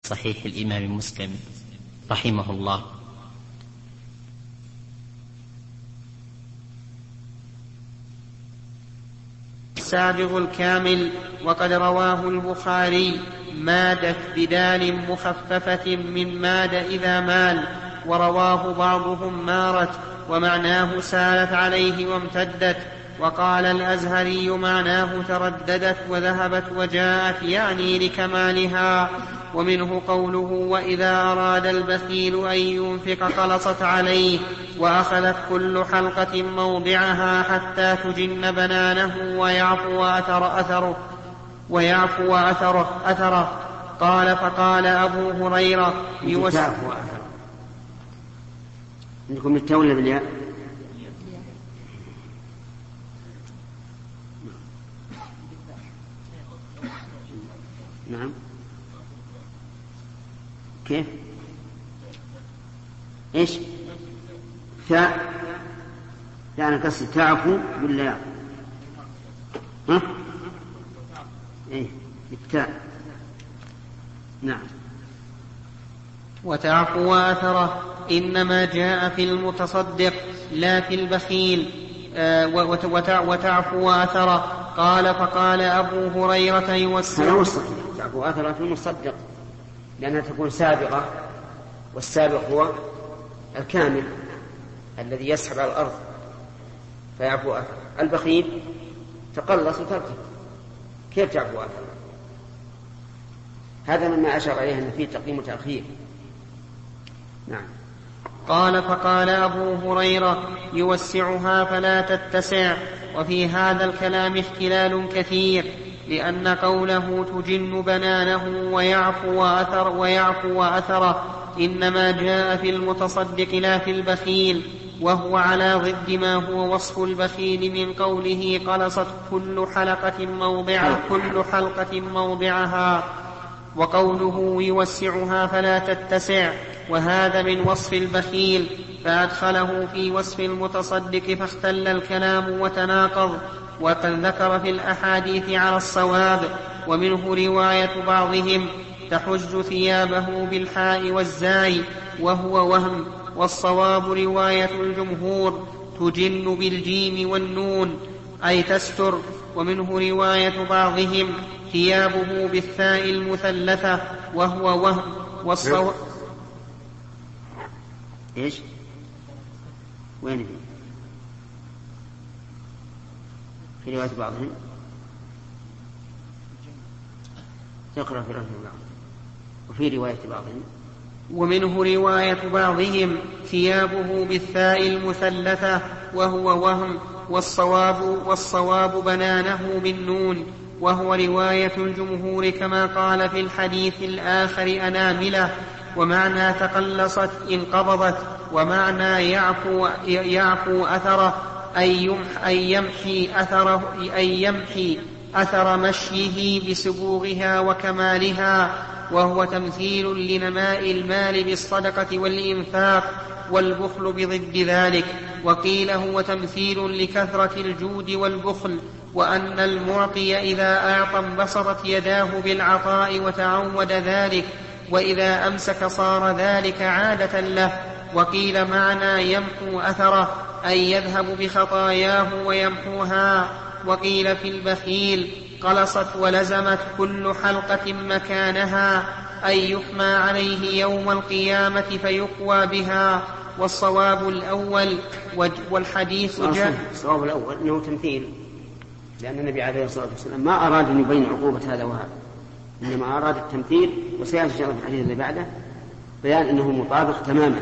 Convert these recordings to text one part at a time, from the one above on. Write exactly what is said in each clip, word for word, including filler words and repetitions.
صحيح الإمام مسلم رحمه الله. السابغ الكامل. وقد رواه البخاري مادت بدال مخففة من ماد إذا مال، ورواه بعضهم مارت، ومعناه سالت عليه وامتدت. وقال الأزهري معناه ترددت وذهبت وجاءت، يعني لكمالها. ومنه قوله وإذا أراد البخيل أن ينفق قلصت عليه، وأخذت كل حلقة موضعها حتى تجن بنانه ويعفو أثر أثره ويعفو أثره أثره. قال فقال أبو هريرة يوسف عندكم التولى بالياء. نعم كيف ايش تاء؟ لا انا قصدي تعفو بالله. ها ايه بالتاء. نعم. وتعفو أثره إنما جاء في المتصدق لا في البخيل. آه وتعفو أثره. قال فقال أبو هريرة يوسع. تعفو أثره في المصدق لأنها تكون سابقة، والسابق هو الكامل الذي يسحب على الأرض فيعفو أثره. البخيل تقلص وتركه، كيف تعفو أثره؟ هذا مما أشار عليه أن فيه تقديم وتأخير. نعم. قال فقال أبو هريرة يوسعها فلا تتسع. وفي هذا الكلام اختلال كثير، لأن قوله تجن بنانه ويعفو أثر ويعفو أثره إنما جاء في المتصدق لا في البخيل، وهو على ضد ما هو وصف البخيل من قوله قلصت كل حلقة موضعها كل حلقة موضعها، وقوله يوسعها فلا تتسع، وهذا من وصف البخيل، فأدخله في وصف المتصدق فاختل الكلام وتناقض. وقد ذكر في الأحاديث على الصواب. ومنه رواية بعضهم تحج ثيابه بالحاء والزاي وهو وهم، والصواب رواية الجمهور تجن بالجيم والنون أي تستر. ومنه رواية بعضهم ثيابه بالثاء المثلثة وهو وهم، والصواب إيش؟ وين في رواية بعضهم؟ تقرأ في رواية بعضهم. وفي رواية بعضهم ومنه رواية بعضهم ثيابه بالثاء المثلثة وهو وهم، والصواب, والصواب بنانه بالنون، وهو رواية الجمهور كما قال في الحديث الآخر أناملة. ومعنى تقلصت انقبضت، ومعنى يعفو, يعفو أثره أي يمحي أثره أي يمحي أثر مشيه بسبوغها وكمالها، وهو تمثيل لنماء المال بالصدقة والإنفاق، والبخل بضد ذلك. وقيل هو تمثيل لكثرة الجود والبخل، وأن المعطي إذا أعطى انبسطت يداه بالعطاء وتعود ذلك، وإذا أمسك صار ذلك عادة له. وقيل معنى يمحو أثره أي يذهب بخطاياه ويمحوها. وقيل في البخيل قلصت ولزمت كل حلقة مكانها أي يحمى عليه يوم القيامة فيقوى بها. والصواب الأول والحديث جاء. الصواب الأول أنه تمثيل، لأن النبي عليه الصلاة والسلام ما أراد أن يبين عقوبة هذا وهذا، إنما أراد التمثيل. وسيأتي في الحديث اللي بعده بيان أنه مطابق تماما.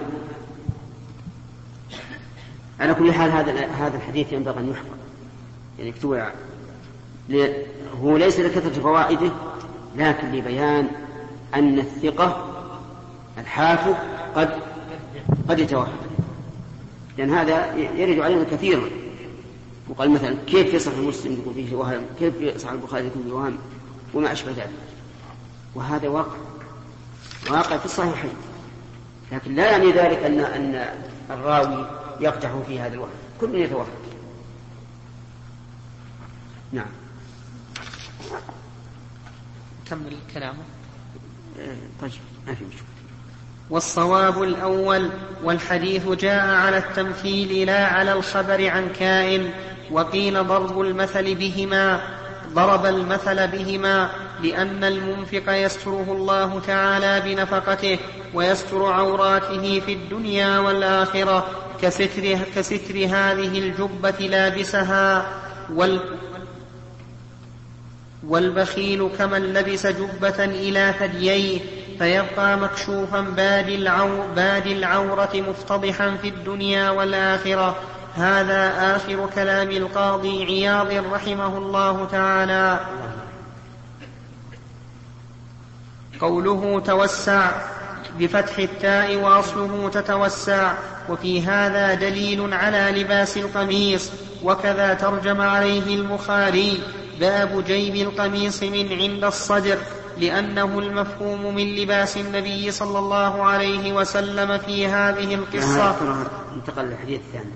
على كل حال هذا هذا الحديث ينبغي أن يحفظ، يعني اكتوى. هو ليس لكثرة فوائده، لكن لبيان أن الثقة الحافظ قد قد يتوهم، لأن هذا يرد علينا كثيرا. وقال مثلا كيف يصح المسلم يكون فيه وهم، كيف يصح البخاري يكون فيه وهم، وما أشبه ذلك. وهذا واقع واقع في الصحيحين، لكن لا يعني ذلك أن أن الراوي يقدح في هذا الوهم، كل من يتوهم. نعم. كمل كلامه. طيب ما في مشكلة. والصواب الأول، والحديث جاء على التمثيل لا على الخبر عن كائن. وقيل ضرب المثل بهما ضرب المثل بهما لأن المنفق يستره الله تعالى بنفقته ويستر عوراته في الدنيا والآخرة كستر, كستر هذه الجبة لابسها، وال والبخيل كمن لبس جبة إلى ثدييه فيبقى مكشوفا باد, العو باد العورة مفتضحا في الدنيا والآخرة. هذا آخر كلام القاضي عياض رحمه الله تعالى. قوله توسع بفتح التاء وأصله تتوسع، وفي هذا دليل على لباس القميص. وكذا ترجم عليه البخاري باب جيب القميص من عند الصدر، لأنه المفهوم من لباس النبي صلى الله عليه وسلم في هذه القصة. انتقل للحديث الثاني.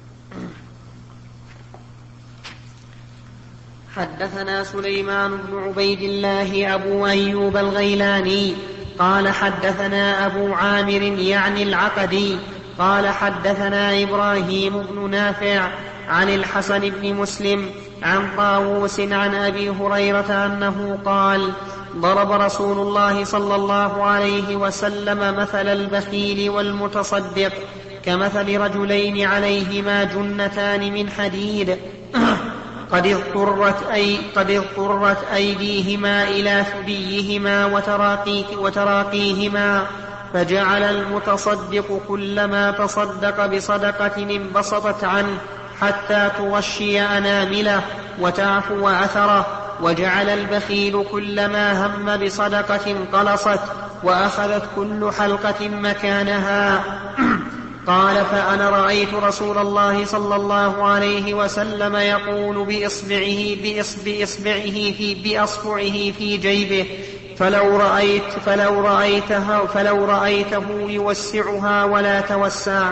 حدثنا سليمان بن عبيد الله أبو أيوب الغيلاني قال حدثنا أبو عامر يعني العقدي قال حدثنا إبراهيم بن نافع عن الحسن بن مسلم عن طاووس عن أبي هريرة أنه قال ضرب رسول الله صلى الله عليه وسلم مثل البخيل والمتصدق كمثل رجلين عليهما جنتان من حديد قد اضطرت, أي قد اضطرت أيديهما إلى ثديهما وتراقي وتراقيهما، فجعل المتصدق كلما تصدق بصدقة انبسطت عنه حتى تغشي أنامله وتعفو أثره، وجعل البخيل كلما هم بصدقة انقلصت وأخذت كل حلقة مكانها. قال فأنا رأيت رسول الله صلى الله عليه وسلم يقول بإصبعه, بإصبعه, في, بأصبعه في جيبه فلو, رأيت فلو, رأيته فلو رأيته يوسعها ولا توسع.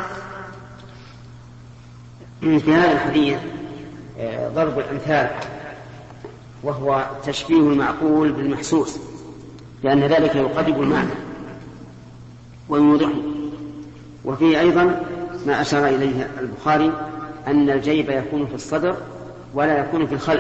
في هذا الحديث ضرب الأمثال، وهو تشبيه المعقول بالمحسوس، لأن ذلك يقرب المعنى ويوضحه. وفيه أيضا ما أشار إليه البخاري أن الجيب يكون في الصدر ولا يكون في الخلف،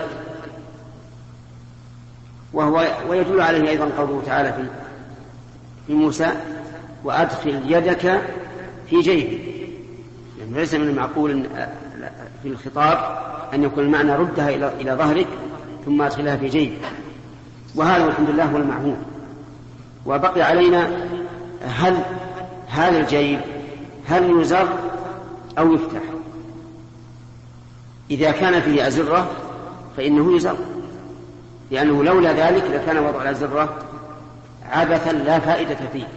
وهو ويدل عليه أيضا قوله تعالى في, في موسى وأدخل يدك في جيبك، يعني ليس من المعقول في الخطاب أن يكون المعنى ردها إلى, إلى ظهرك ثم أدخلها في جيبك، وهذا الحمد لله هو المعهود. وبقي علينا هل هذا الجيب هل يزر أو يفتح؟ إذا كان فيه أزرة فإنه يزر، لأنه لولا ذلك لكان وضع الأزرة عبثا لا فائدة فيه.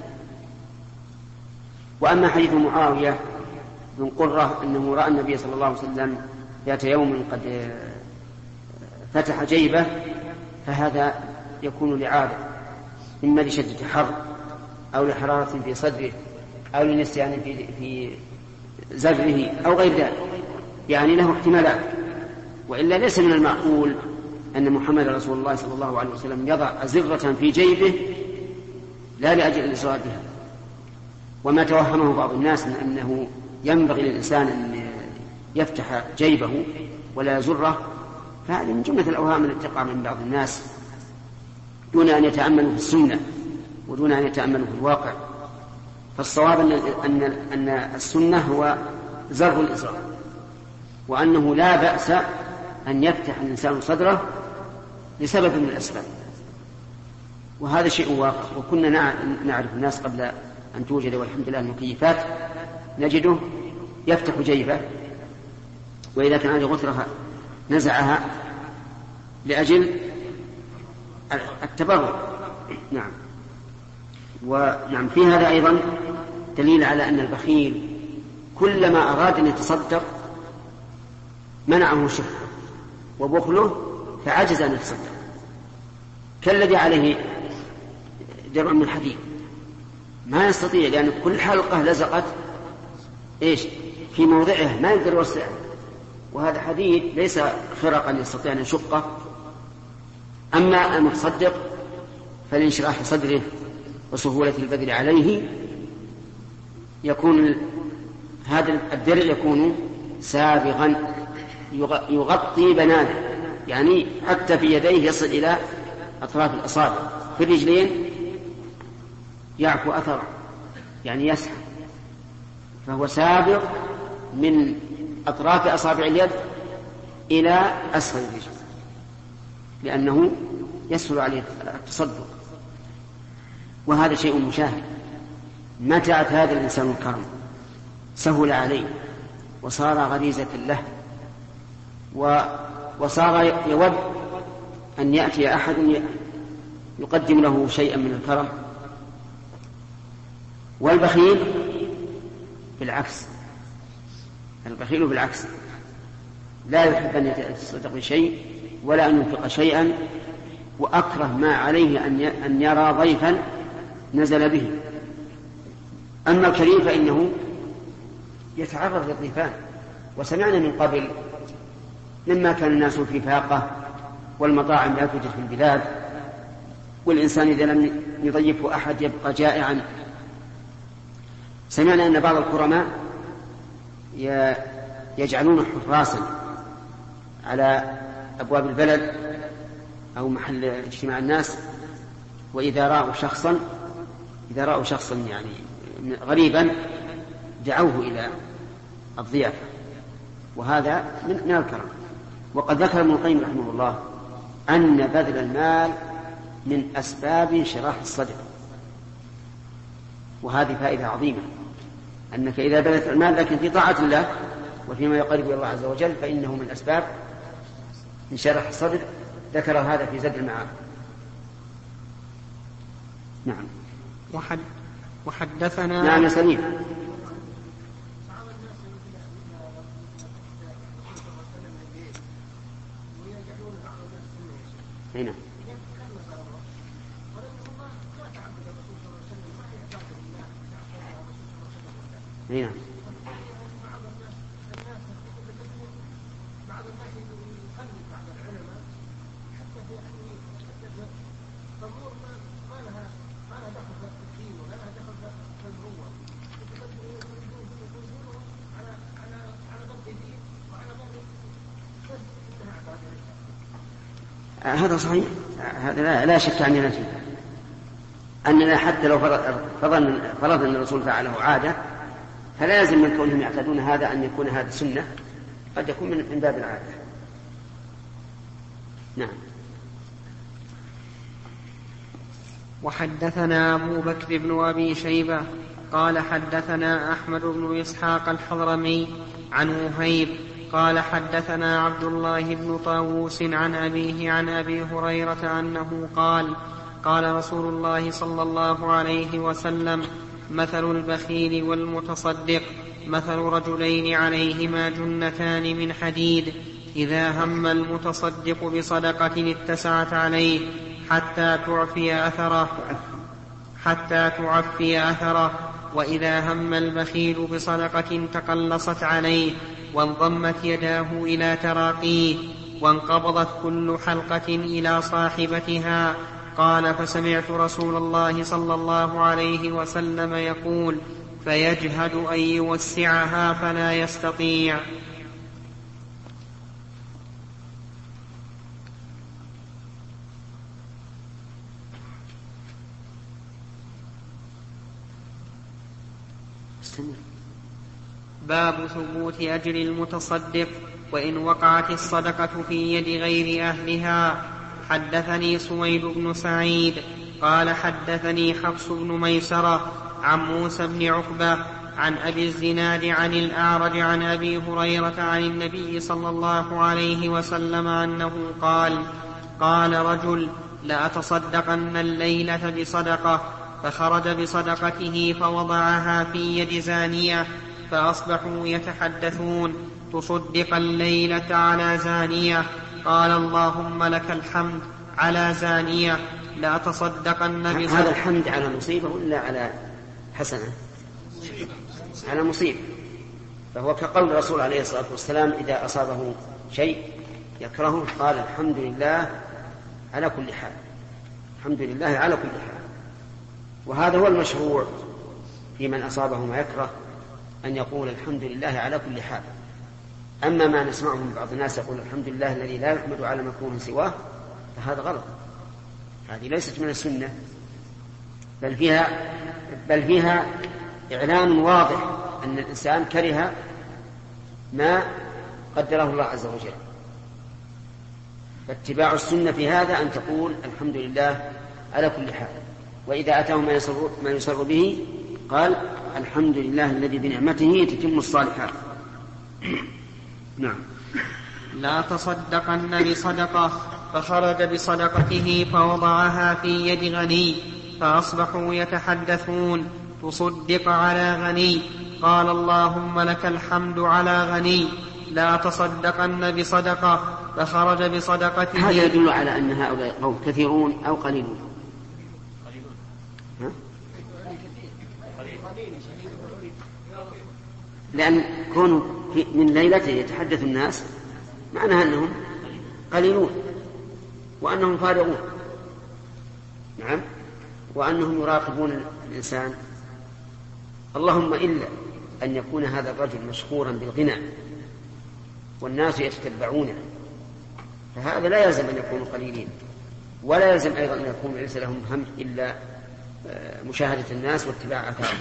وأما حديث معاوية بن قرة أنه رأى النبي صلى الله عليه وسلم ذات يوم قد فتح جيبه، فهذا يكون لعادة، إما لشدة حر أو لحرارة في صدره أو لنسيان في, في زره أو غير ذلك، يعني له احتمالات. وإلا ليس من المعقول أن محمد رسول الله صلى الله عليه وسلم يضع أزرة في جيبه لا لأجل الإسراء بها. وما توهمه بعض الناس من أنه ينبغي للإنسان أن يفتح جيبه ولا يزره، فهذه من جملة الأوهام التي تقع من بعض الناس دون أن يتأملوا في السنة ودون أن يتأملوا في الواقع. فالصواب أن, أن, أن السنة هو زر الإزار، وأنه لا بأس أن يفتح الإنسان صدره لسبب من الأسباب، وهذا شيء واقع. وكنا نعرف الناس قبل أن توجد والحمد لله المكيفات نجده يفتح جيبه، وإذا كان عليه غثرها نزعها لأجل التبرع. نعم. ونعم في هذا أيضا دليل على أن البخيل كلما أراد أن يتصدق منعه شحه وبخله فعجز أن يتصدق، كالذي عليه درع من حديد ما يستطيع، لأن كل حلقة لزقت إيش في موضعها ما يقدر يوسع، وهذا حديد ليس خرقا يستطيع أن يشقه. أما المتصدق فلانشراح صدره وسهولة البذل عليه يكون هذا الدرع يكون سابغا يغطي بنانه، يعني حتى في يديه يصل إلى أطراف الأصابع، في الرجلين يعفو أثر يعني يسحب، فهو سابغ من أطراف أصابع اليد إلى أسفل الرجل لأنه يسهل عليه التصدق، وهذا شيء مشاهد. متى أتى هذا الإنسان الكرم سهل عليه وصار غريزة له، وصار يود أن يأتي أحد يقدم له شيئا من الكرم. والبخيل بالعكس، البخيل بالعكس لا يحب أن يتصدق بشيء ولا أن ينفق شيئا، وأكره ما عليه أن يرى ضيفا نزل به. أما الكريم فإنه يتعرض للضيفان، وسمعنا من قبل لما كان الناس في فاقة والمطاعم لا توجد في البلاد، والإنسان إذا لم يضيفه أحد يبقى جائعا. سمعنا أن بعض الكرماء يجعلون حراسا على أبواب البلد أو محل اجتماع الناس، وإذا رأوا شخصا إذا رأوا شخصا يعني غريبا دعوه إلى الضيافة، وهذا من الكرم. وقد ذكر ابن القيم رحمه الله أن بذل المال من أسباب انشراح الصدر، وهذه فائدة عظيمة، أنك إذا بذلت المال لكن في طاعة الله وفيما يقرب إلى الله عز وجل فإنه من أسباب انشراح الصدر. ذكر هذا في زاد المعاد. نعم. وحد وحدثنا نعم يا سليم. هنا هنا هذا صحيح، هذا لا, لا شك عندنا فيه، أننا حتى لو فرضنا فرض أن الرسول فعله عادة فلا يلزم من كونهم يعتادون هذا أن يكون هذا سنة، قد يكون من باب العادة. نعم. وحدثنا أبو بكر بن أبي شيبة قال حدثنا أحمد بن إسحاق الحضرمي عن وهيب قال حدثنا عبد الله بن طاووس عن أبيه عن أبي هريرة أنه قال قال رسول الله صلى الله عليه وسلم مثل البخيل والمتصدق مثل رجلين عليهما جنتان من حديد إذا هم المتصدق بصدقة اتسعت عليه حتى تعفي أثره حتى تعفي أثره وإذا هم البخيل بصدقة تقلصت عليه وانضمت يداه إلى تراقيه وانقبضت كل حلقة إلى صاحبتها. قال فسمعت رسول الله صلى الله عليه وسلم يقول فيجهد أن يوسعها فلا يستطيع. باب ثبوت أجر المتصدق وإن وقعت الصدقة في يد غير أهلها. حدثني سويد بن سعيد قال حدثني حفص بن ميسرة عن موسى بن عقبة عن أبي الزناد عن الأعرج عن أبي هريرة عن النبي صلى الله عليه وسلم أنه قال قال رجل لأتصدقن الليلة بصدقة فخرج بصدقته فوضعها في يد زانية فأصبحوا يتحدثون تصدق الليلة على زانية. قال اللهم لك الحمد على زانية لأتصدقن بصدقة. هذا الحمد على مصيبة ولا على حسنة؟ على مصيبة، فهو كقول الرسول عليه الصلاة والسلام إذا أصابه شيء يكرهه قال الحمد لله على كل حال، الحمد لله على كل حال. وهذا هو المشروع في من أصابه ما يكره، أن يقول الحمد لله على كل حال. أما ما نسمعه من بعض الناس يقول الحمد لله الذي لا يحمد على مكروه سواه، فهذا غلط، هذه ليست من السنة، بل فيها, بل فيها إعلان واضح أن الإنسان كره ما قدره الله عز وجل. فاتباع السنة في هذا أن تقول الحمد لله على كل حال، وإذا أتاه ما يسر, ما يسر به قال الحمد لله الذي بنعمته تتم الصالحات. نعم. لا تصدقن بصدقة فخرج بصدقته فوضعها في يد غني فأصبحوا يتحدثون تصدق على غني، قال اللهم لك الحمد على غني. لا تصدقن بصدقة فخرج بصدقته. هذا يدل على أن هؤلاء قوم كثيرون أو قليلون. ها؟ لأن كونوا من ليلته يتحدث الناس معناها أنهم قليلون وأنهم فارغون. نعم. وأنهم يراقبون الإنسان. اللهم إلا أن يكون هذا الرجل مشهورا بالغنى والناس يتتبعونه، فهذا لا يلزم أن يكونوا قليلين، ولا يلزم أيضا أن يكون ليس لهم هم إلا مشاهدة الناس واتباع آثارهم.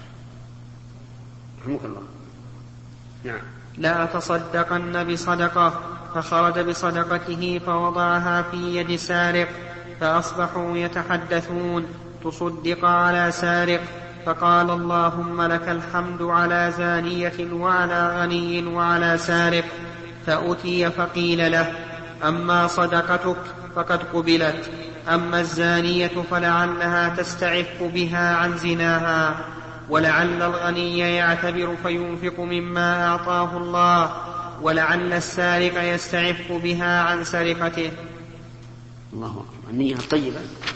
رحمك الله. نعم. لا تصدقن بصدقة فخرج بصدقته فوضعها في يد سارق فأصبحوا يتحدثون تصدق على سارق، فقال اللهم لك الحمد على زانية وعلى غني وعلى سارق. فأتي فقيل له أما صدقتك فقد قبلت، أما الزانية فلعلها تستعف بها عن زناها، ولعل الغني يعتبر فينفق مما أعطاه الله، ولعل السارق يستعف بها عن سرقته. الله أكبر. النية الطيبة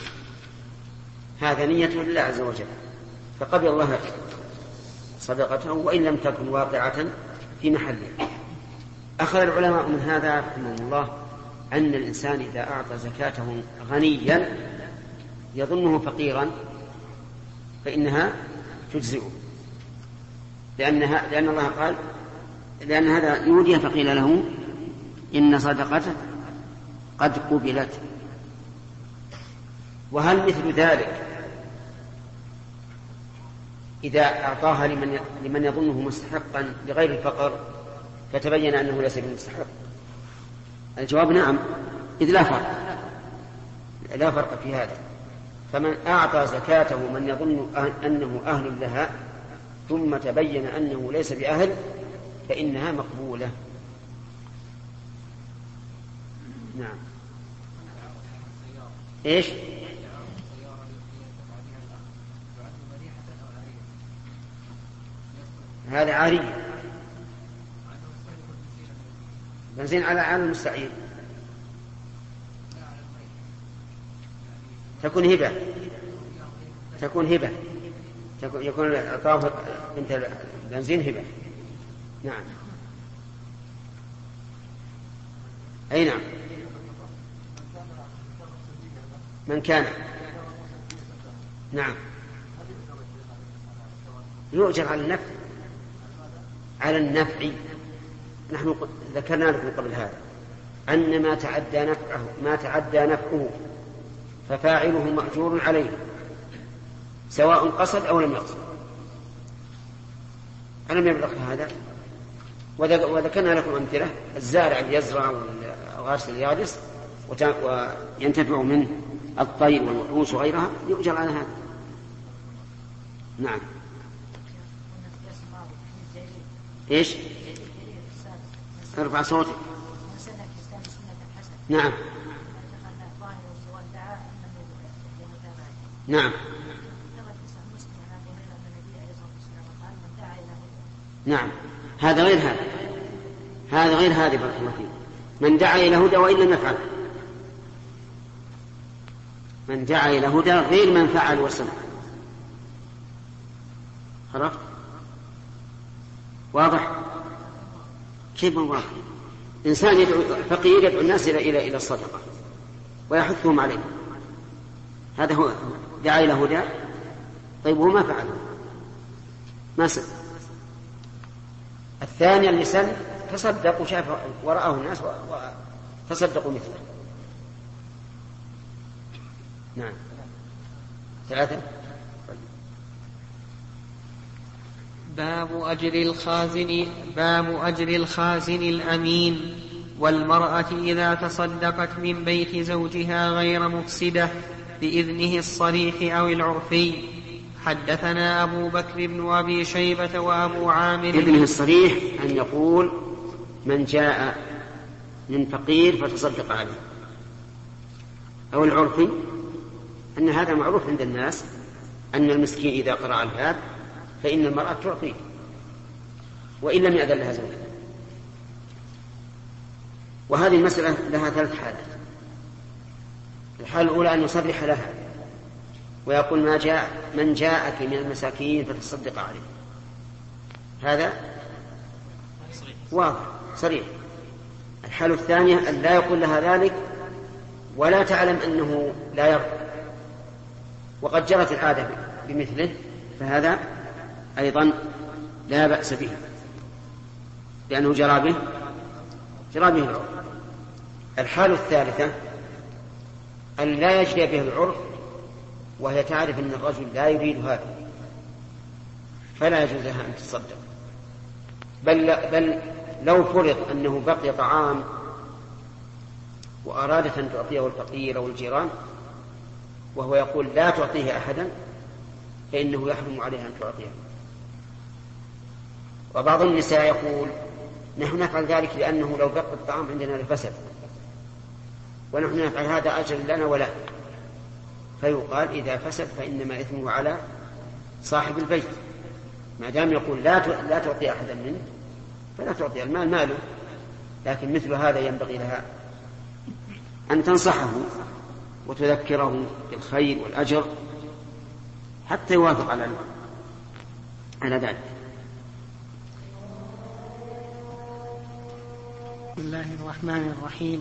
هذا نية لله عز وجل، فقبل الله صدقته وإن لم تكن واقعة في محله. أخذ العلماء من هذا رحمهم الله أن الإنسان إذا أعطى زكاته غنيا يظنه فقيرا فإنها تجزئه، لأنها لأن الله قال لأن هذا يودي فقيل له إن صدقته قد قبلت. وهل مثل ذلك إذا أعطاها لمن لمن يظنه مستحقا لغير الفقر فتبين أنه ليس بمستحق؟ الجواب نعم، إذ لا فرق لا فرق في هذا. فمن أعطى زكاته من يظن أنه أهل لها ثم تبين أنه ليس بأهل فإنها مقبولة. نعم. إيش؟ هذا عارية، بنزين على عام المستعير، تكون هبة تكون هبة تكون يكون الأطراف بنت بنزين هبة. نعم. أي نعم. من كان نعم يؤجر على النفع على النفع. نحن ذكرنا لكم قبل هذا أن ما تعدى نفعه ما تعدى نفعه ففاعله مأجور عليه سواء قصد أو لم يقصد. ألم يبلغ هذا؟ وذكرنا لكم أمثلة: الزارع يزرع والغارس يغرس وينتفع منه الطير والوحوش وغيرها يؤجر على هذا. نعم. إيش؟ ارفع صوتك. نعم نعم نعم. هذا غير هذا هذا غير هذا بارك الله فيك. من دعا إلى هدى وإن لم يفعل، من دعا إلى هدى غير من فعل وسمع. عرفت؟ واضح؟ كيف واضح؟ إنسان يدعو فقير يدعو الناس إلى إلى إلى الصدقة ويحثهم عليه، هذا هو دعا إلى هدى طيب هو ما فعله، ما سن. الثاني اللي سن تصدق وشاف ورآه الناس وتصدقوا مثله. نعم. ثلاثة. باب أجر الخازن باب أجر الخازن الأمين والمرأة إذا تصدقت من بيت زوجها غير مفسدة بإذنه الصريح أو العرفي. حدثنا أبو بكر بن أبي شيبة وأبو عامر. بإذنه الصريح أن يقول من جاء من فقير فتصدق عليه، أو العرفي أن هذا معروف عند الناس أن المسكين إذا قرأ الباب فإن المرأة تعطيه وإن لم يأذن لها زوجها. وهذه المسألة لها ثلاث حالات. الحالة الأولى أن يصرح لها ويقول ما جاء من جاءك من المساكين فتصدق عليه، هذا واضح صريح. الحالة الثانية أن لا يقول لها ذلك ولا تعلم أنه لا يرضى وقد جرت العادة بمثله، فهذا أيضا لا بأس به لأنه جرى به جرى به العرف. الحالة الثالثة أن لا يجري به العرف وهي تعرف أن الرجل لا يريد هذا فلا يجوز لها أن تصدق، بل, بل لو فرض أنه بقي طعام وأرادت أن تعطيه الفقير أو الجيران وهو يقول لا تعطيه أحدا فإنه يحرم عليها أن تعطيه. وبعض النساء يقول نحن نفعل ذلك لأنه لو بقي الطعام عندنا لفسد ونحن نفعل هذا أجر لنا ولا، فيقال إذا فسد فإنما إثمه على صاحب البيت، ما دام يقول لا لا تعطي أحدا منه فلا تعطي، المال ماله. لكن مثل هذا ينبغي لها أن تنصحه وتذكره بالخير والأجر حتى يوافق على على ذلك. بسم الله الرحمن الرحيم.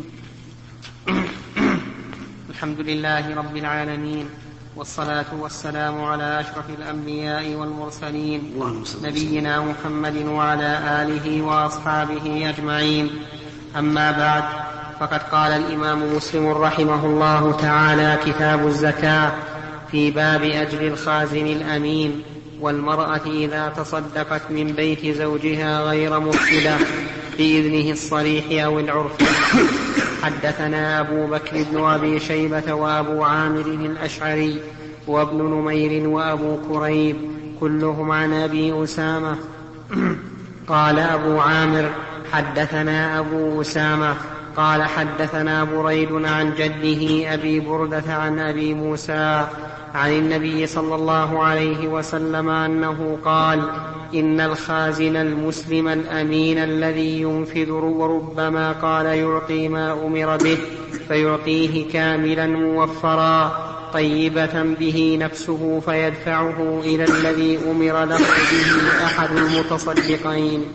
الحمد لله رب العالمين، والصلاة والسلام على أشرف الأنبياء والمرسلين نبينا محمد وعلى آله وأصحابه أجمعين. أما بعد، فقد قال الإمام مسلم رحمه الله تعالى كتاب الزكاة في باب أجر الخازن الأمين والمرأة إذا تصدقت من بيت زوجها غير مفسدة بإذنه الصريح أو العرف. حدثنا أبو بكر بن أبي شيبة وأبو عامر الأشعري وابن نمير وأبو كريب كلهم عن أبي أسامة. قال أبو عامر حدثنا أبو أسامة قال حدثنا بريد عن جده أبي بردة عن أبي موسى عن النبي صلى الله عليه وسلم أنه قال إن الخازن المسلم الأمين الذي ينفذ وربما قال يعطي ما أمر به فيعطيه كاملا موفرا طيبة به نفسه فيدفعه إلى الذي أمر له به أحد المتصدقين.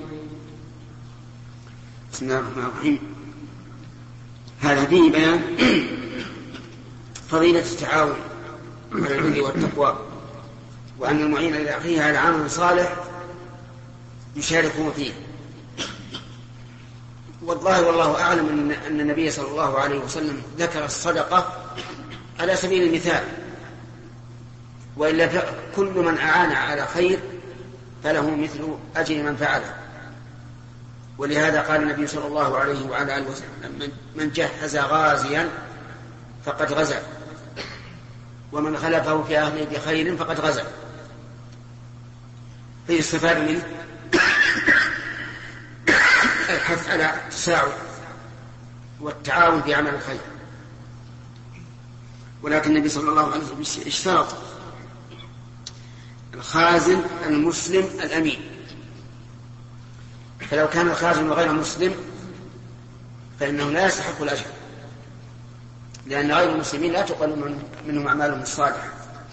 بسم الله الرحمن الرحيم. هذا فيه بيان فضيلة التعاون على البر والتقوى، وأن المعين لأخيه على عمل صالح يشاركه فيه. والله والله أعلم أن النبي صلى الله عليه وسلم ذكر الصدقة على سبيل المثال، وإلا كل من أعان على خير فله مثل أجر من فعله. ولهذا قال النبي صلى الله عليه وعلى آله وسلم من جهز غازيا فقد غزا، ومن خلفه في أهله بخير فقد غزا. فيستفاد منه الحث على التساعد والتعاون في عمل الخير. ولكن النبي صلى الله عليه وسلم اشترط الخازن المسلم الأمين، فلو كان الخازن غير مسلم فإنه لا يستحق الأجر، لأن غير المسلمين لا تقبل منهم أعمالهم الصالحة.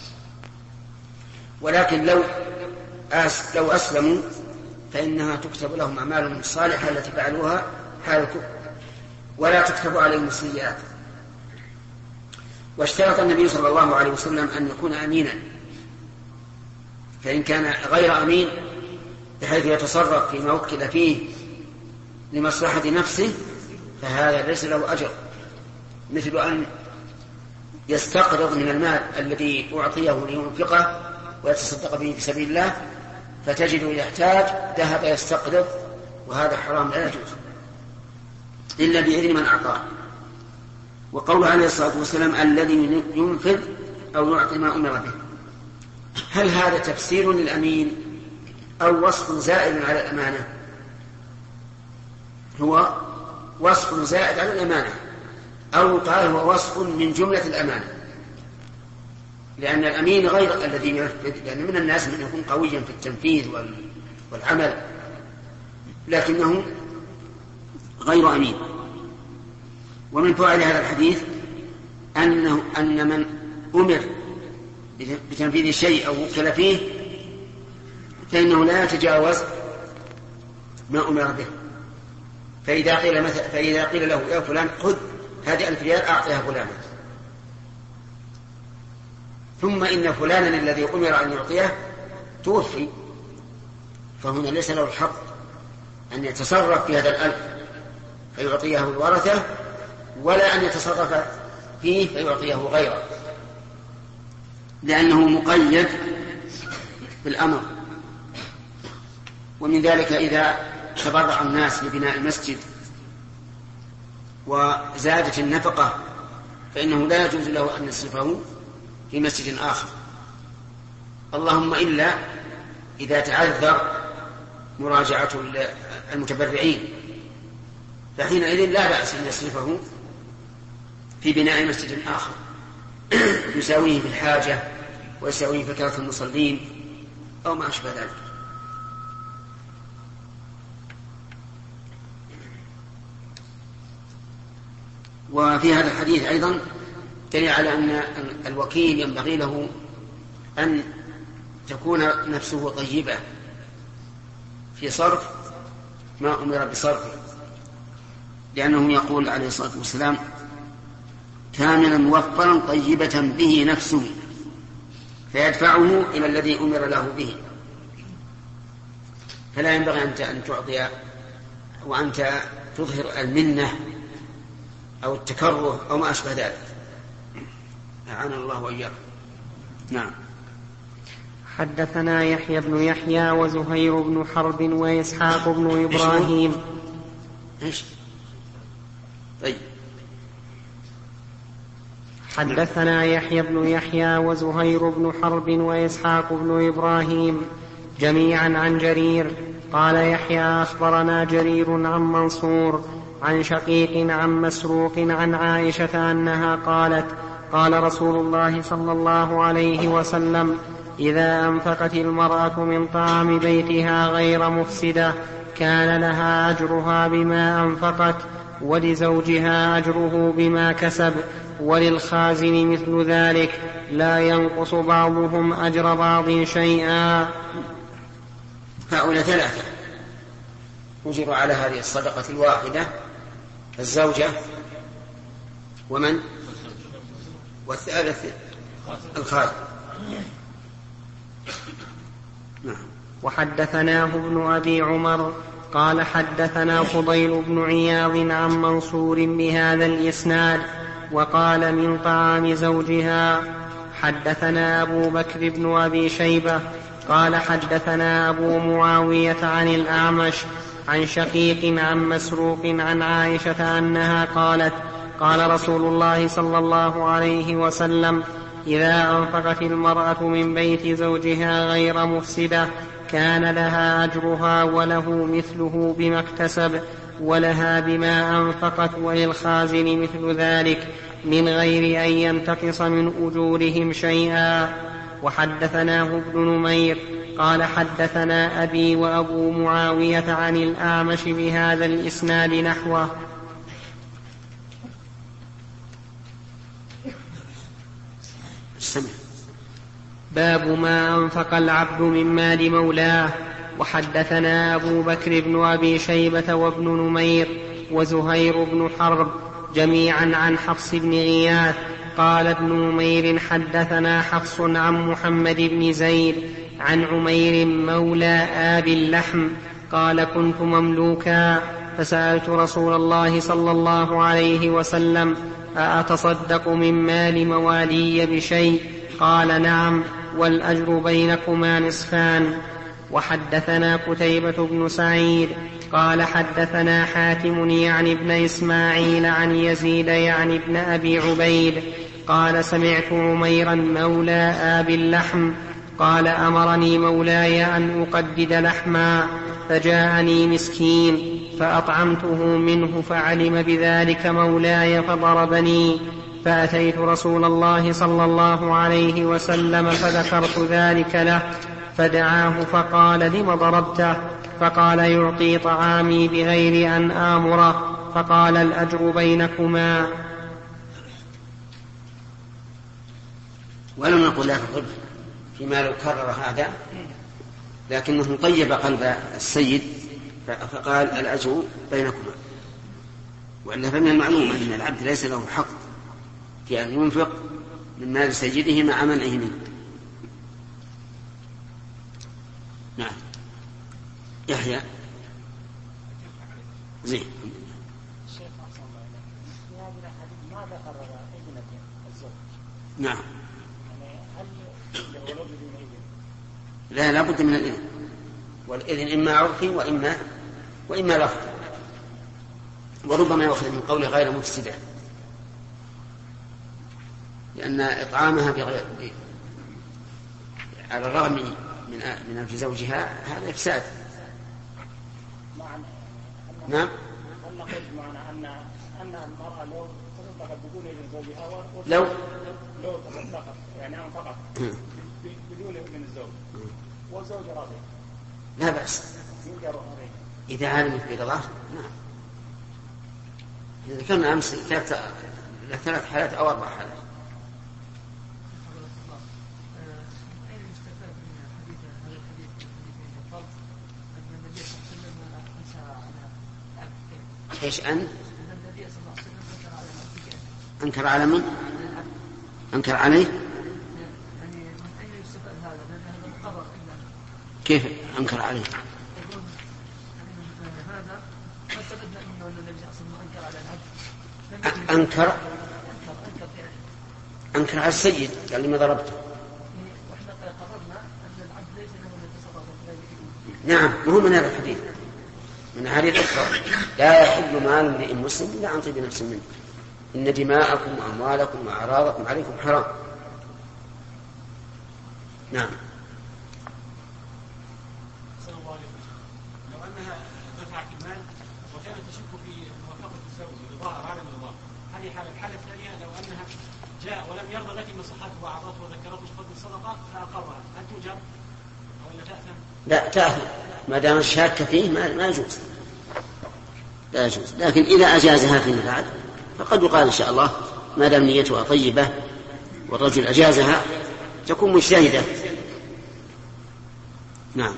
ولكن لو أس لو أسلموا فإنها تكتب لهم أعمالهم الصالحة التي فعلوها حال الكفر، ولا تكتب عليهم السيئات. واشترط النبي صلى الله عليه وسلم أن يكون أمينا، فإن كان غير أمين بحيث يتصرف فيما وكل فيه لمصلحة نفسه فهذا ليس له أجر، مثل أن يستقرض من المال الذي أعطيه لينفقه ويتصدق به في سبيل الله فتجده يحتاج ذهب يستقرض، وهذا حرام لا يجوز إلا بإذن من أعطاه. وقوله عليه الصلاة والسلام الذي ينفذ أو يعطي ما أمر به، هل هذا تفسير للأمين أو وصف زائد على الأمانة؟ هو وصف زائد على الأمانة، أو قال هو وصف من جملة الأمانة، لأن الأمين غير الذي ينفذ، لأن من الناس من يكون قويا في التنفيذ والعمل لكنه غير أمين. ومن فوائد هذا الحديث أنه أن من أمر بتنفيذ شيء أو وكل فيه فإنه لا يتجاوز ما أمر به. فإذا قيل, مثلا فإذا قيل له يا فلان خذ هذه ألف ريال أعطيها فلانا، ثم إن فلانا الذي أمر أن يعطيه توفي، فهنا ليس له الحق أن يتصرف في هذا الألف فيعطيه الورثة، ولا أن يتصرف فيه فيعطيه غيره، لأنه مقيد بالأمر. ومن ذلك إذا تبرع الناس لبناء المسجد وزادت النفقة فإنه لا يجوز له أن يصرفه في مسجد آخر، اللهم إلا إذا تعذر مراجعة المتبرعين، فحينئذ لا بأس أن يصرفه في بناء مسجد آخر يساويه في الحاجة ويساويه في كثرة المصلين أو ما أشبه ذلك. وفي هذا الحديث أيضا دليل على أن الوكيل ينبغي له أن تكون نفسه طيبة في صرف ما أمر بصرفه، لأنه يقول عليه الصلاة والسلام كاملا موفرا طيبة به نفسه فيدفعه إلى الذي أمر له به، فلا ينبغي أنت أن تعطي وأنت تظهر المنة أو التكره أو ما أشبه ذلك. أعان الله وإياكم. نعم. حدثنا يحيى بن يحيى وزهير بن حرب وإسحاق بن إبراهيم. إيش؟ طيب. حدثنا يحيى بن يحيى وزهير بن حرب وإسحاق بن إبراهيم جميعا عن جرير قال يحيى أخبرنا جرير عن منصور عن شقيق عن مسروق عن عائشة أنها قالت قال رسول الله صلى الله عليه وسلم إذا أنفقت المرأة من طعام بيتها غير مفسدة كان لها أجرها بما أنفقت ولزوجها أجره بما كسب وللخازن مثل ذلك لا ينقص بعضهم أجر بعض شيئا. هؤلاء ثلاثة أجروا على هذه الصدقة الواحدة: الزوجة ومن والثالث الخازن. وحدثناه ابن أبي عمر قال حدثنا فضيل بن عياض عن منصور بهذا الإسناد وقال من طعام زوجها. حدثنا أبو بكر بن أبي شيبة قال حدثنا أبو معاوية عن الأعمش عن شقيق عن مسروق عن عائشة أنها قالت قال رسول الله صلى الله عليه وسلم إذا أنفقت المرأة من بيت زوجها غير مفسدة كان لها أجرها وله مثله بما اكتسب ولها بما أنفقت وللخازن مثل ذلك من غير أن ينتقص من أجورهم شيئا. وحدثناه ابن نمير قال حدثنا أبي وأبو معاوية عن الأعمش بهذا الإسناد نحوه. باب ما أنفق العبد من مال مولاه. وحدثنا أبو بكر بن أبي شيبة وابن نمير وزهير بن حرب جميعا عن حفص بن غياث قال ابن نمير حدثنا حفص عن محمد بن زيد عن عمير مولى آبي اللحم قال كنت مملوكا فسألت رسول الله صلى الله عليه وسلم أأتصدق من مال موالي بشيء؟ قال نعم، والأجر بينكما نصفان. وحدثنا قتيبة بن سعيد قال حدثنا حاتم يعني ابن إسماعيل عن يزيد يعني ابن أبي عبيد قال سمعت عميرا مولى آبي اللحم قال أمرني مولاي أن أقدد لحما فجاءني مسكين فأطعمته منه فعلم بذلك مولاي فضربني، فأتيت رسول الله صلى الله عليه وسلم فذكرت ذلك له فدعاه فقال لم ضربته؟ فقال يعطي طعامي بغير أن آمره، فقال الأجر بينكما. ولم نقل لا تضرب فيما لو كرر هذا، لكنه طيب قلب السيد فقال الأجر بينكما. وإلا فمن المعلوم أن العبد ليس له حق في أن ينفق من مال سيده مع منعه منه. نعم. يحيى زين. نعم. لا لا بد من الإذن، والإذن إما عرفي وإما وإما لفظي، وربما يأخذ من قوله غير مفسدة، لأن إطعامها بغير على الرغم من من أنف زوجها هذا إفساد. نعم. هل نقول معنى أن أن المرأة لو تصدقت بدون إذن زوجها لو لو تصدقت يعني أنفقت بدون إذن الزوج والزوج راضي لا بأس إذا علمت برضاه. نعم. إذا كان أمس ثلاث حالات أو أربع حالات. إيش أن أنكر على من؟ أنكر عليه؟ كيف أنكر عليه؟ أنكر أنكر على السيد قال لي ما ضربته. نعم، وهو من هذا الحديث من حديث أخرى لا يحل مال امرئ مسلم إلا عن طيب نفس منه إن دماءكم وأموالكم وأعراضكم عليكم حرام. نعم. لو أنها دفعت المال وكانت تشك في موافقة الزوج رضاها وعدم رضاها، هذه حالة. الحالة الثانية لو أنها جاء ولم يرضى لكن نصحته وأعطته وذكرته بفضل الصدقة فأقرها، هل توجب أو لا تأثم؟ لا تأثم ما دام الشاك فيه ما, ما يجوز، لا يجوز. لكن إذا أجازها فيما بعد فقد يقال إن شاء الله ما دام نيتها طيبة والرجل أجازها تكون مجتهدة. نعم.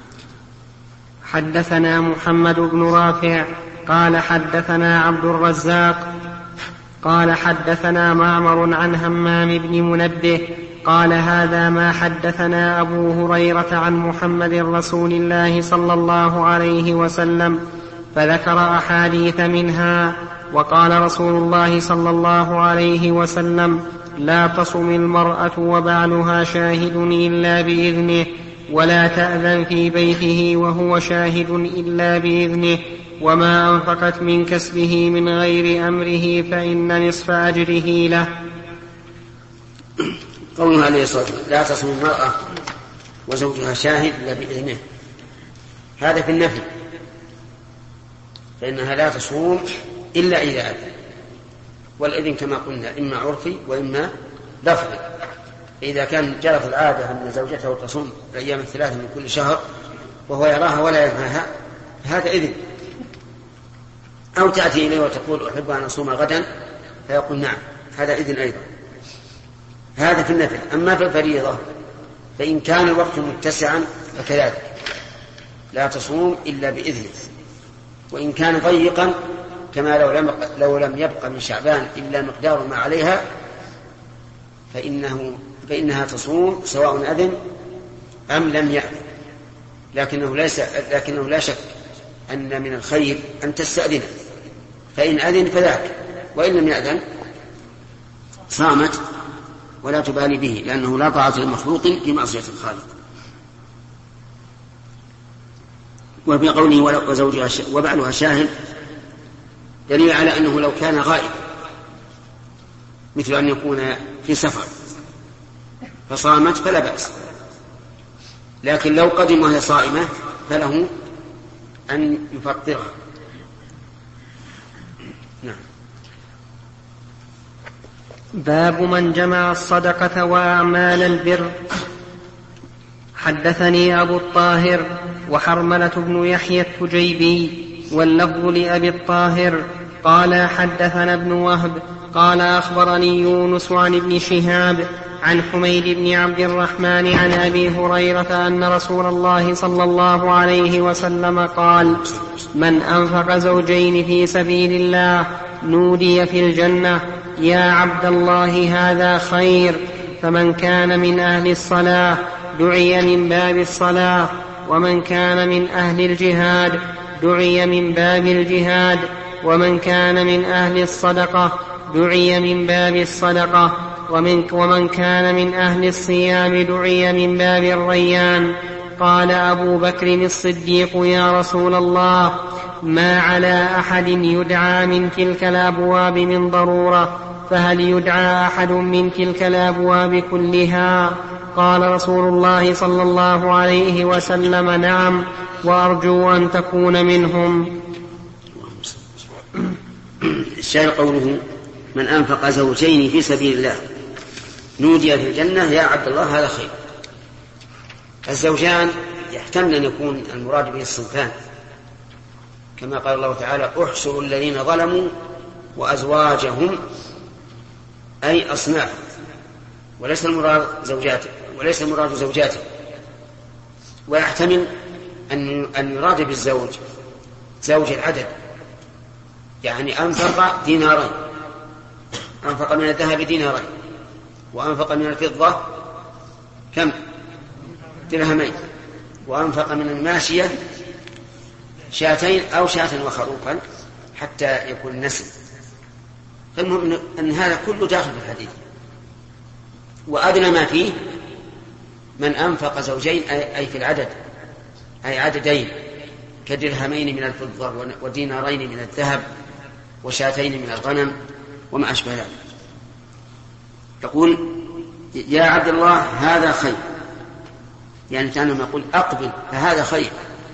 حدثنا محمد بن رافع قال حدثنا عبد الرزاق قال حدثنا معمر عن همام بن منبه قال هذا ما حدثنا أبو هريرة عن محمد رسول الله صلى الله عليه وسلم، فذكر أحاديث منها. وقال رسول الله صلى الله عليه وسلم لا تصم المرأة وبعلها شاهد إلا بإذنه، ولا تأذن في بيته وهو شاهد إلا بإذنه، وما أنفقت من كسبه من غير أمره فإن نصف أجره له. قوله عليه الصلاة والسلام لا تصم المرأة وزوجها شاهد إلا بإذنه، هذا في النفي، فإنها لا تصوم إلا إذا أذن، والإذن كما قلنا إما عرفي وإما لفظي. إذا كان جرت العادة أن زوجته تصوم الأيام الثلاثة من كل شهر وهو يراها ولا ينهاها هذا إذن، أو تأتي إليه وتقول أحب أن أصوم غدا فيقول نعم هذا إذن أيضا. هذا في النفل. أما في الفريضة فإن كان الوقت متسعا فكذلك لا تصوم إلا بإذنه، وإن كان ضيقا كما لو لم, لو لم يبق من شعبان إلا مقدار ما عليها فإنه فإنها تصوم سواء أذن أم لم يأذن، لكنه, ليس لكنه لا شك أن من الخير أن تستأذن، فإن أذن فذاك، وإن لم يأذن صامت ولا تبالي به، لأنه لا طاعة لمخلوق في معصية الخالق. وفي قوله وزوجها وبعلها شاهد دليل على أنه لو كان غائب، مثل أن يكون في سفر فصامت فلا بأس، لكن لو قدم وهي صائمة فله أن يفطرها. نعم. باب من جمع الصدقة وأعمال البر. حدثني أبو الطاهر وحرملة بن يحيى التجيبي واللفظ لأبي الطاهر قال حدثنا ابن وهب قال أخبرني يونس عن ابن شهاب عن حميد بن عبد الرحمن عن أبي هريرة أن رسول الله صلى الله عليه وسلم قال: من أنفق زوجين في سبيل الله نودي في الجنة يا عبد الله هذا خير. فمن كان من أهل الصلاة دعي من باب الصلاة، ومن كان من أهل الجهاد دعي من باب الجهاد، ومن كان من أهل الصدقة دعي من باب الصدقة، ومن, ومن كان من أهل الصيام دعي من باب الريان. قال أبو بكر الصديق: يا رسول الله، ما على أحد يدعى من تلك الأبواب من ضرورة، فهل يدعى أحد من تلك الأبواب كلها؟ قال رسول الله صلى الله عليه وسلم: نعم، وأرجو أن تكون منهم. الشاهد قوله: من أنفق زوجين في سبيل الله نودي في الجنة يا عبد الله هذا خير. الزوجان يحتمل أن يكون المراد به الصنفان، كما قال الله تعالى: احشروا الذين ظلموا وأزواجهم، أي أصناف، وليس المراد زوجاته وليس المراد زوجاته. ويحتمل أن يراد بالزوج زوج العدد، يعني أنفق دينارين، أنفق من الذهب دينارين، وأنفق من الفضة كم؟ درهمين، وأنفق من الماشية شاتين أو شاة وخروفا حتى يكون النسل. فالمهم أن هذا كله داخل في الحديث. وأدنى ما فيه من أنفق زوجين أي في العدد، أي عددين، كدرهمين من الفضة ودينارين من الذهب وشاتين من الغنم وما أشبه ذلك. يقول: يا عبد الله هذا خير، يعني كأنما يقول: أقبل فهذا خير.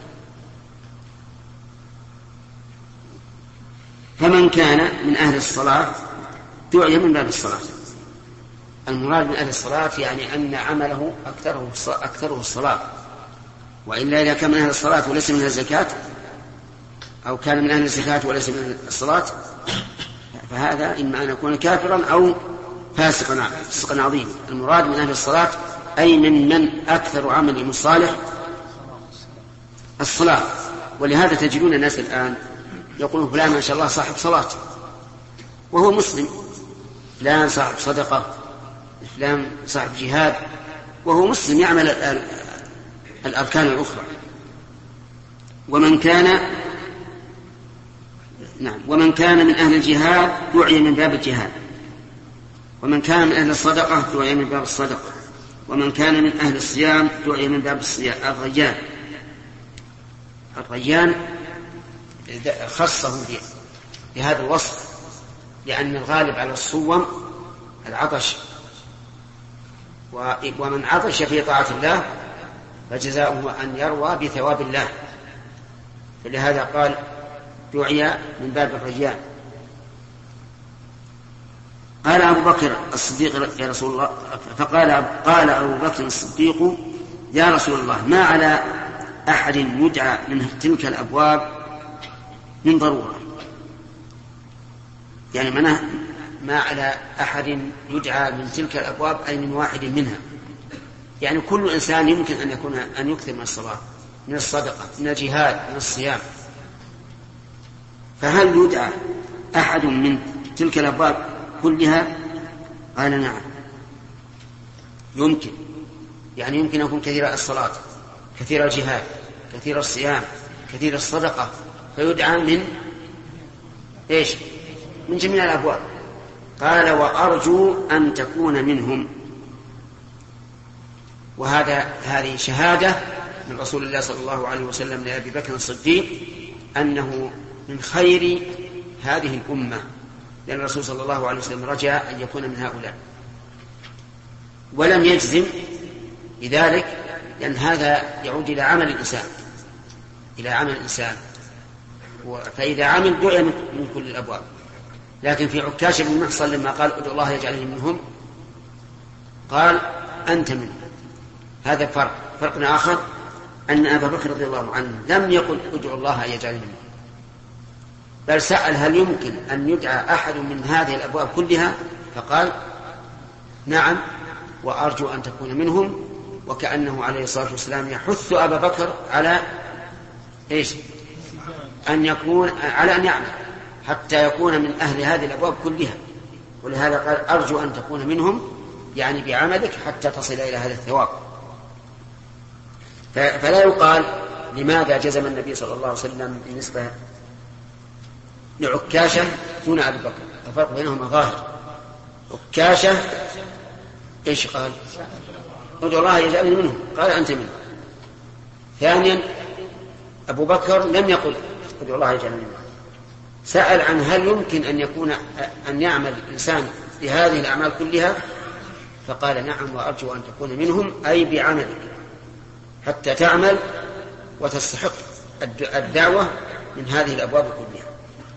فمن كان من أهل الصلاة دعي من باب الصلاة. المراد من أهل الصلاة يعني أن عمله أكثره أكثره الصلاة، وإلا إذا كان من أهل الصلاة وليس من الزكاة، أو كان من أهل الزكاة وليس من الصلاة، فهذا إما أن يكون كافرا أو فاسقا فاسقا عظيما. المراد من أهل الصلاة أي من من أكثر عمل صالح الصلاة. ولهذا تجدون الناس الآن يقولون: فلان ما شاء الله صاحب صلاة، وهو مسلم. فلان صاحب صدقة، فلان صاحب جهاد، وهو مسلم يعمل الأركان الأخرى. ومن كان نعم ومن كان من أهل الجهاد دعي من باب الجهاد، ومن كان من أهل الصدقة دعي من باب الصدقة، ومن كان من أهل الصيام دعي من باب الصيام. الريان الريان خصه بهذا الوصف، لأن الغالب على الصوم العطش، ومن عطش في طاعة الله فجزاؤه أن يروى بثواب الله، فلهذا قال: دعي من باب الريان. قال أبو بكر الصديق: يا رسول الله، فقال قال أبو بكر الصديق: يا رسول الله، ما على أحد يدعى من تلك الأبواب من ضرورة. يعني منه ما على أحد يدعى من تلك الأبواب أي من واحد منها، يعني كل إنسان يمكن أن يكون أن يكثر من الصلاة، من الصدقة، من الجهاد، من الصيام. فهل يدعى أحد من تلك الأبواب كلها؟ قال: نعم، يمكن. يعني يمكن أن يكون كثير الصلاة، كثير الجهاد، كثير الصيام، كثير الصدقة، فيدعى من إيش؟ من جميع الأبواب. قال وأرجو أن تكون منهم. وهذا هذه شهادة من رسول الله صلى الله عليه وسلم لأبي بكر الصديق أنه من خير هذه الأمة، لأن الرسول صلى الله عليه وسلم رجاء أن يكون من هؤلاء، ولم يجزم بذلك، لأن هذا يعود إلى عمل الإنسان إلى عمل الإنسان فإذا عمل دعي من كل الأبواب. لكن في عكاشة بن محصن لما قال ادعو الله يجعلني منهم قال أنت منهم. هذا فرق. فرق آخر أن أبا بكر رضي الله عنه لم يقل ادعو الله يجعلني منهم، بل سأل هل يمكن أن يدعى أحد من هذه الأبواب كلها، فقال نعم وأرجو أن تكون منهم، وكأنه عليه الصلاة والسلام يحث أبا بكر على إيش؟ أن يكون على أن يعمل حتى يكون من أهل هذه الأبواب كلها. ولهذا قال أرجو أن تكون منهم، يعني بعملك حتى تصل إلى هذا الثواب. فلا يقال لماذا جزم النبي صلى الله عليه وسلم بالنسبة لعكاشة دون أبي بكر. الفرق بينهما ظاهر. عكاشة إيش قال؟ ادعو الله يجعلني منهم، قال أنت منهم. ثانيا أبو بكر لم يقل ادعو الله يجعلني منهم، سأل عن هل يمكن أن يكون أن يعمل الإنسان بهذه الأعمال كلها، فقال نعم وأرجو أن تكون منهم، أي بعملك حتى تعمل وتستحق الدعوة من هذه الأبواب كلها.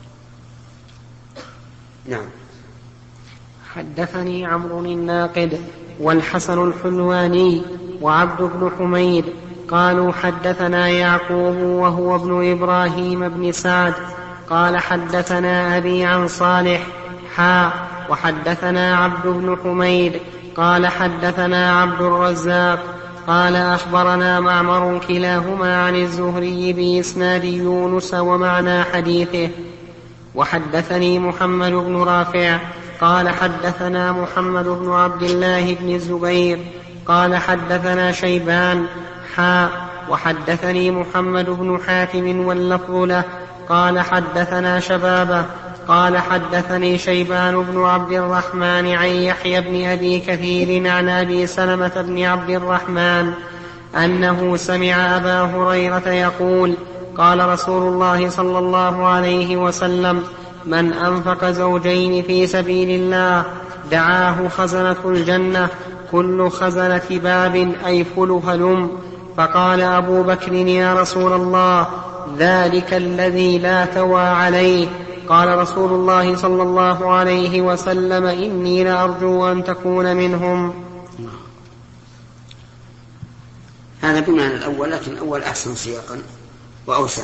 نعم. حدثني عمرو الناقد والحسن الحلواني وعبد بن حميد قالوا حدثنا يعقوب وهو ابن إبراهيم بن سعد قال حدثنا أبي عن صالح حا وحدثنا عبد بن حميد قال حدثنا عبد الرزاق قال أخبرنا معمر كلاهما عن الزهري بإسناد يونس ومعنى حديثه. وحدثني محمد بن رافع قال حدثنا محمد بن عبد الله بن الزبير قال حدثنا شيبان حا وحدثني محمد بن حاتم واللفظ له قال حدثنا شبابه قال حدثني شيبان بن عبد الرحمن عن يحيى بن أبي كثير عن أبي سلمة بن عبد الرحمن أنه سمع أبا هريرة يقول قال رسول الله صلى الله عليه وسلم من أنفق زوجين في سبيل الله دعاه خزنة الجنة كل خزنة باب أي فل هلم. فقال أبو بكر يا رسول الله ذلك الذي لا توى عليه. قال رسول الله صلى الله عليه وسلم إني لأرجو أن تكون منهم. هذا بمعنى الأول، لكن الأول أحسن سياقا وأوسع.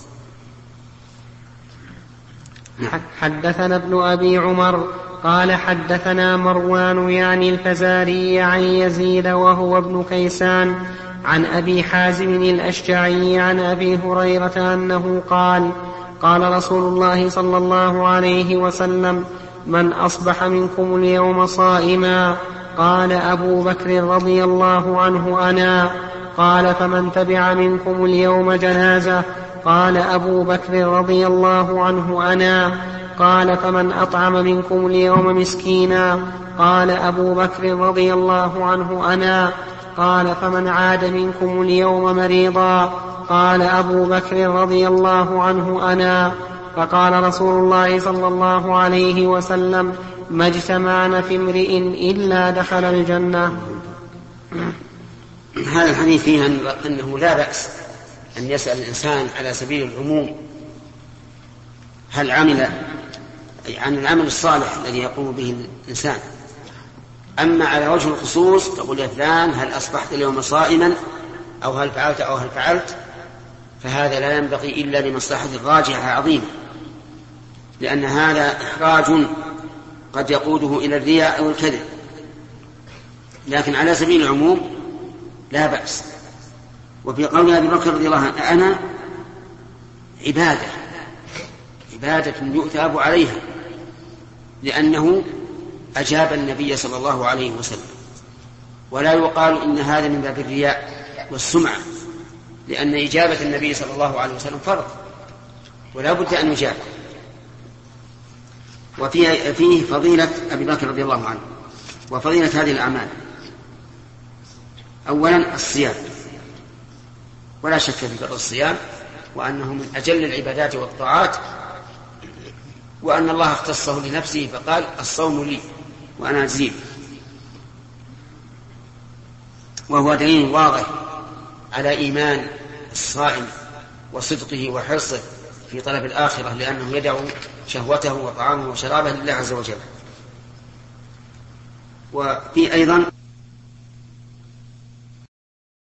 حدثنا ابن أبي عمر قال حدثنا مروان يعني الفزاري عن يزيد وهو ابن كيسان عن أبي حازم الأشجعي عن أبي هريرة أنه قال قال رسول الله صلى الله عليه وسلم من أصبح منكم اليوم صائما قال أبو بكر رضي الله عنه أنا قال فمن تبع منكم اليوم جنازة قال أبو بكر رضي الله عنه أنا قال فمن أطعم منكم اليوم مسكينا قال أبو بكر رضي الله عنه أنا قال فمن عاد منكم اليوم مريضا قال أبو بكر رضي الله عنه أنا. فقال رسول الله صلى الله عليه وسلم ما اجتمعن في امرئ إلا دخل الجنة. هذا الحديث فيه أنه لا بأس أن يسأل الإنسان على سبيل العموم هل عمل عن العمل الصالح الذي يقوم به الإنسان. أما على وجه الخصوص تقول يا فلان هل أصبحت اليوم صائما أو هل فعلت أو هل فعلت، فهذا لا ينبغي إلا لمصلحة راجحة عظيمة، لأن هذا إحراج قد يقوده إلى الرياء أو الكذب. لكن على سبيل العموم لا بأس. وفي قول أبي بكر رضي الله عنه أنا عبادة عبادة يؤثاب عليها، لأنه أجاب النبي صلى الله عليه وسلم ولا يقال إن هذا من باب الرياء والسمعة، لأن إجابة النبي صلى الله عليه وسلم فرض ولا بد أن يجاب. وفيه فيه فضيلة أبي بكر رضي الله عنه وفضيلة هذه الأعمال. أولا الصيام، ولا شك في فضل الصيام وأنه من أجل العبادات والطاعات، وأن الله اختصه لنفسه فقال الصوم لي وأنا أجزيه، وهو دليل واضح على إيمان الصائم وصدقه وحرصه في طلب الآخرة، لأنه يدع شهوته وطعامه وشرابه لله عز وجل. وفي أيضا